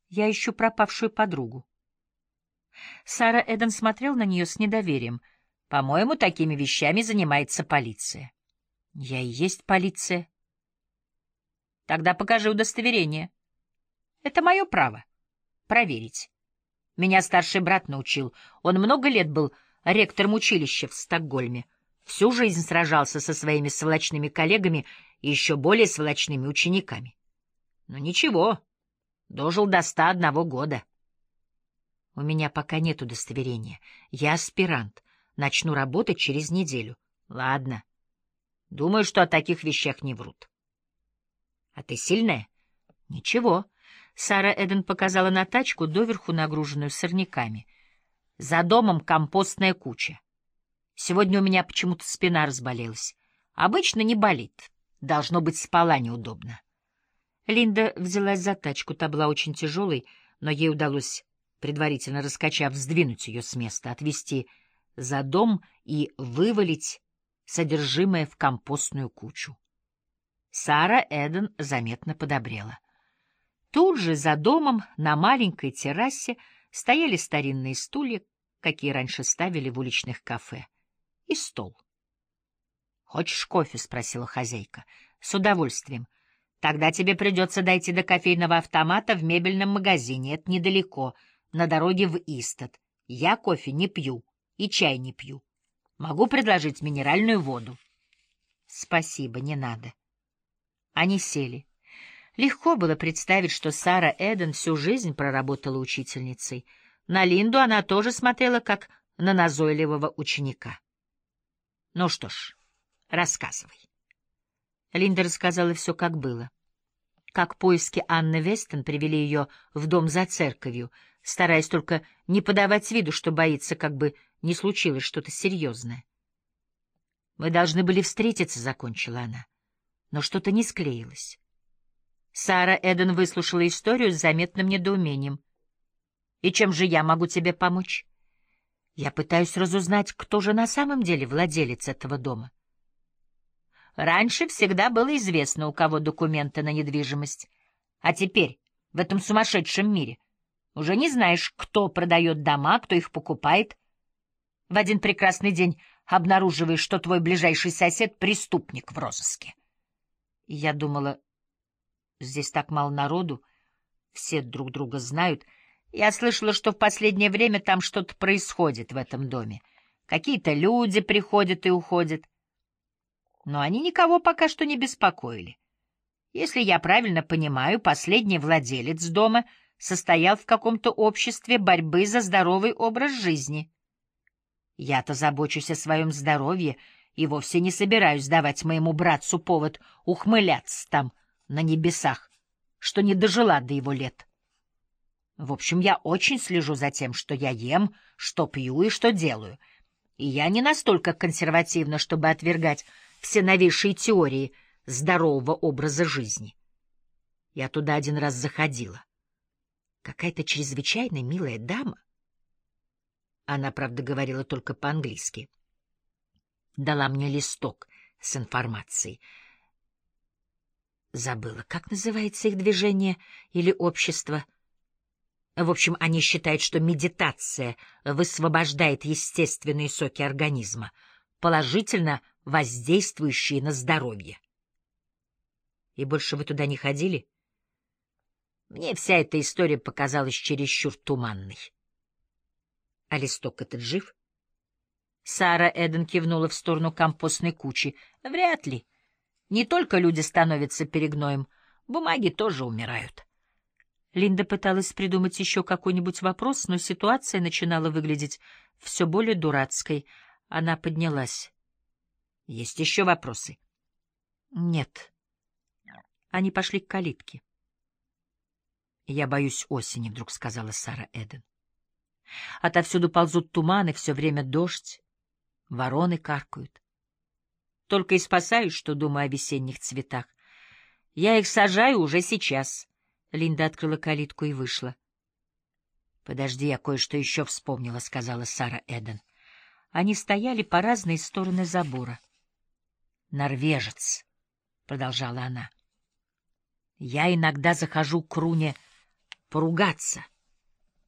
Я ищу пропавшую подругу. Сара Эден смотрел на нее с недоверием. По-моему, такими вещами занимается полиция. Я и есть полиция. Тогда покажи удостоверение. Это мое право. Проверить. Меня старший брат научил. Он много лет был ректором училища в Стокгольме. Всю жизнь сражался со своими сволочными коллегами и еще более сволочными учениками. Но ничего, дожил до 101 года. У меня пока нет удостоверения. Я аспирант. Начну работать через неделю. Ладно. Думаю, что о таких вещах не врут. А ты сильная? Ничего. Сара Эден показала на тачку, доверху нагруженную сорняками. За домом компостная куча. Сегодня у меня почему-то спина разболелась. Обычно не болит. Должно быть, спала неудобно. Линда взялась за тачку. Та была очень тяжелой, но ей удалось, предварительно раскачав, сдвинуть ее с места, отвезти за дом и вывалить содержимое в компостную кучу. Сара Эден заметно подобрела. Тут же за домом на маленькой террасе стояли старинные стулья, какие раньше ставили в уличных кафе, и стол. «Хочешь кофе?» — спросила хозяйка. «С удовольствием. Тогда тебе придется дойти до кофейного автомата в мебельном магазине. Это недалеко, на дороге в Истат. Я кофе не пью и чай не пью. Могу предложить минеральную воду». «Спасибо, не надо». Они сели. Легко было представить, что Сара Эден всю жизнь проработала учительницей. На Линду она тоже смотрела, как на назойливого ученика. «Ну что ж, рассказывай». Линда рассказала все, как было. Как поиски Анны Вестон привели ее в дом за церковью, стараясь только не подавать виду, что боится, как бы не случилось что-то серьезное. «Мы должны были встретиться», — закончила она, но что-то не склеилось. Сара Эден выслушала историю с заметным недоумением. «И чем же я могу тебе помочь?» «Я пытаюсь разузнать, кто же на самом деле владелец этого дома». «Раньше всегда было известно, у кого документы на недвижимость. А теперь, в этом сумасшедшем мире, уже не знаешь, кто продает дома, кто их покупает. В один прекрасный день обнаруживаешь, что твой ближайший сосед — преступник в розыске». И я думала... Здесь так мало народу, все друг друга знают. Я слышала, что в последнее время там что-то происходит в этом доме. Какие-то люди приходят и уходят. Но они никого пока что не беспокоили. Если я правильно понимаю, последний владелец дома состоял в каком-то обществе борьбы за здоровый образ жизни. Я-то забочусь о своем здоровье и вовсе не собираюсь давать моему братцу повод ухмыляться там, на небесах, что не дожила до его лет. В общем, я очень слежу за тем, что я ем, что пью и что делаю. И я не настолько консервативна, чтобы отвергать все новейшие теории здорового образа жизни. Я туда один раз заходила. Какая-то чрезвычайно милая дама. Она, правда, говорила только по-английски. Дала мне листок с информацией. Забыла, как называется их движение или общество. В общем, они считают, что медитация высвобождает естественные соки организма, положительно воздействующие на здоровье. И больше вы туда не ходили? Мне вся эта история показалась чересчур туманной. А листок этот жив? Сара Эден кивнула в сторону компостной кучи. Вряд ли. Не только люди становятся перегноем, бумаги тоже умирают. Линда пыталась придумать еще какой-нибудь вопрос, но ситуация начинала выглядеть все более дурацкой. Она поднялась. — Есть еще вопросы? — Нет. Они пошли к калитке. — Я боюсь осени, — вдруг сказала Сара Эден. Отовсюду ползут туманы, все время дождь, вороны каркают. Только и спасаюсь, что думаю о весенних цветах. Я их сажаю уже сейчас. Линда открыла калитку и вышла. — Подожди, я кое-что еще вспомнила, — сказала Сара Эден. Они стояли по разные стороны забора. — Норвежец, — продолжала она. — Я иногда захожу к Руне поругаться.